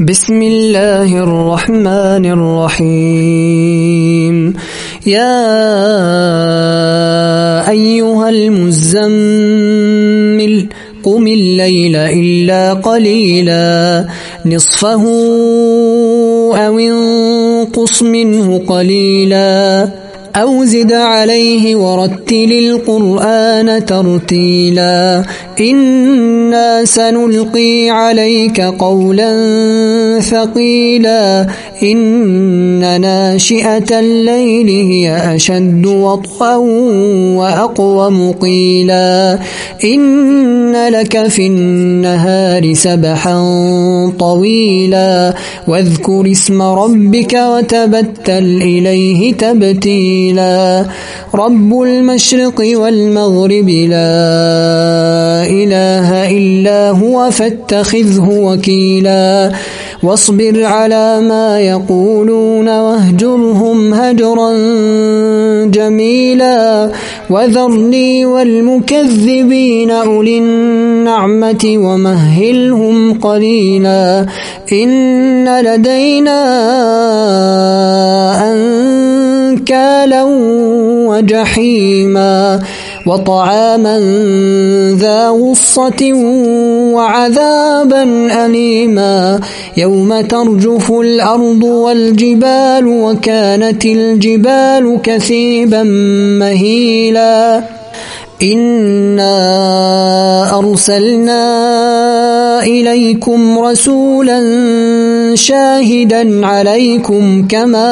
بسم الله الرحمن الرحيم. يا أيها المزمل قم الليل إلا قليلا نصفه أو انقص منه قليلا أو زد عليه ورتل القرآن ترتيلا إنا سنلقي عليك قولا ثقيلا إن ناشئة الليل هي أشد وطئا وأقوم قيلا إن لك في النهار سبحا طويلا واذكر اسم ربك وتبتل إليه تبتيلا رب المشرق والمغرب لا إله إلا هو فاتخذه وكيلا واصبر على ما يقولون واهجرهم هجرا جميلا وذرني والمكذبين أولي النعمة ومهلهم قليلا إن لدينا أنكالا وجحيما وطعاما ذا غصة وعذابا أليما يوم ترجف الأرض والجبال وكانت الجبال كثيبا مهيلا إنا أرسلنا إليكم رسولا شاهدا عليكم كما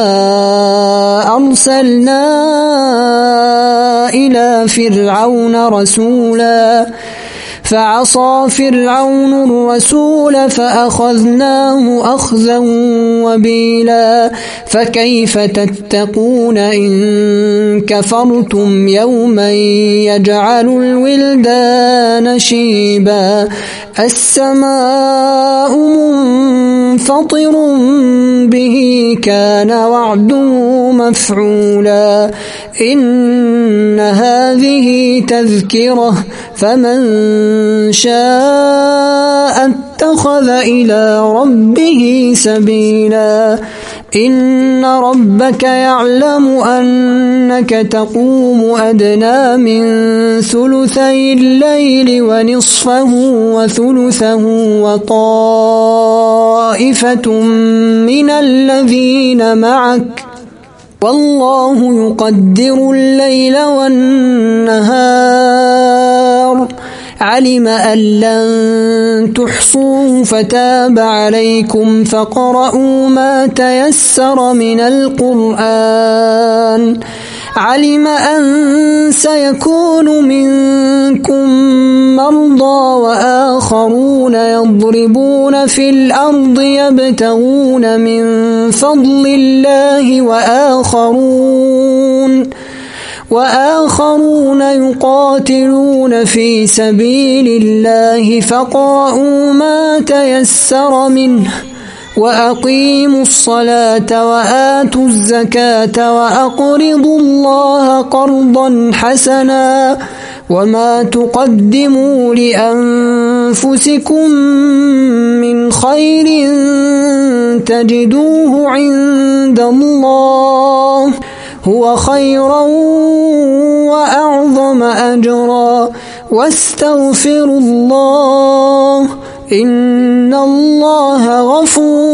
أرسلنا إلى فرعون رسولا فعصى فرعون الرسول فأخذناه أخذا وبيلا فكيف تتقون إن كفرتم يوما يجعل الولدان شيبا السماء منفطر به كان وعده مفعولا إن هذه تذكرة فمن شاء اتخذ إلى ربه سبيلا إن ربك يعلم أنك تقوم أدنى من ثلثي الليل ونصفه وثلثه وطائفة من الذين معك والله يقدر الليل والنهار علم أن لن تحصوه فتاب عليكم فاقرؤوا ما تيسر من القرآن علم أن سيكون منكم مرضى وآخرون يضربون في الأرض يبتغون من فضل الله وآخرون يقاتلون في سبيل الله فاقرؤوا ما تيسر منه وأقيموا الصلاة وآتوا الزكاة وأقرضوا الله قرضا حسنا وما تقدموا لأنفسكم من خير تجدوه عند الله هو خيرا وأعظم أجرا واستغفروا الله إن الله غفور